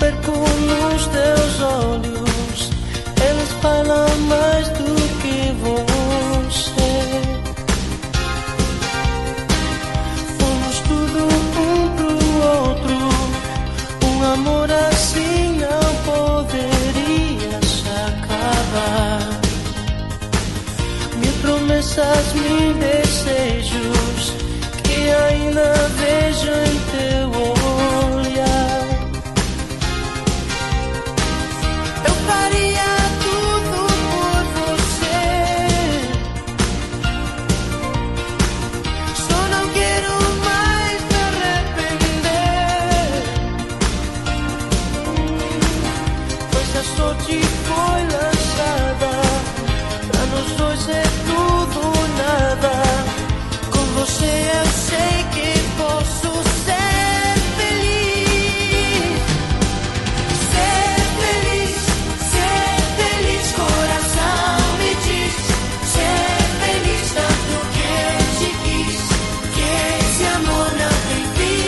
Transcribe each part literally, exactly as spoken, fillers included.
perco nos teus olhos, eles falam mais do que você. Fomos tudo um pro outro, um amor assim não poderia se acabar. Mil promessas, mil desejos que ainda vejo em teu olhar. Eu faria tudo por você, só não quero mais me arrepender, pois a sorte foi lançada, pra nós dois é tudo ou nada. Com você eu sei que posso ser feliz, ser feliz, ser feliz, coração me diz, ser feliz tanto que eu te quis, que esse amor não tem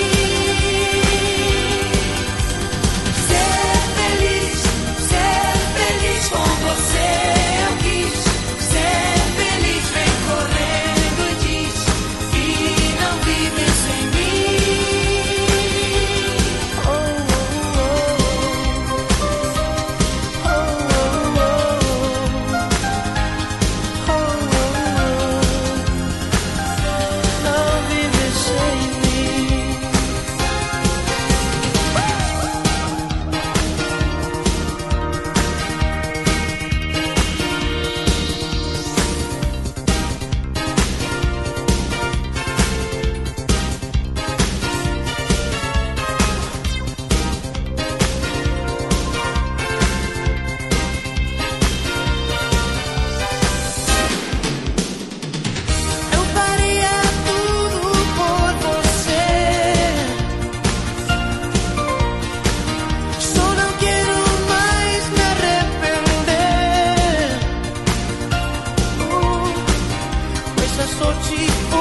fim. Ser feliz, ser feliz, com você eu quis, ser feliz, vem correndo e diz que não vive sem mim. Oh, oh, oh, oh, oh, oh, não vive sem mim. Eu faria tudo por você, só não quero mais me arrepender, uh, pois a sorte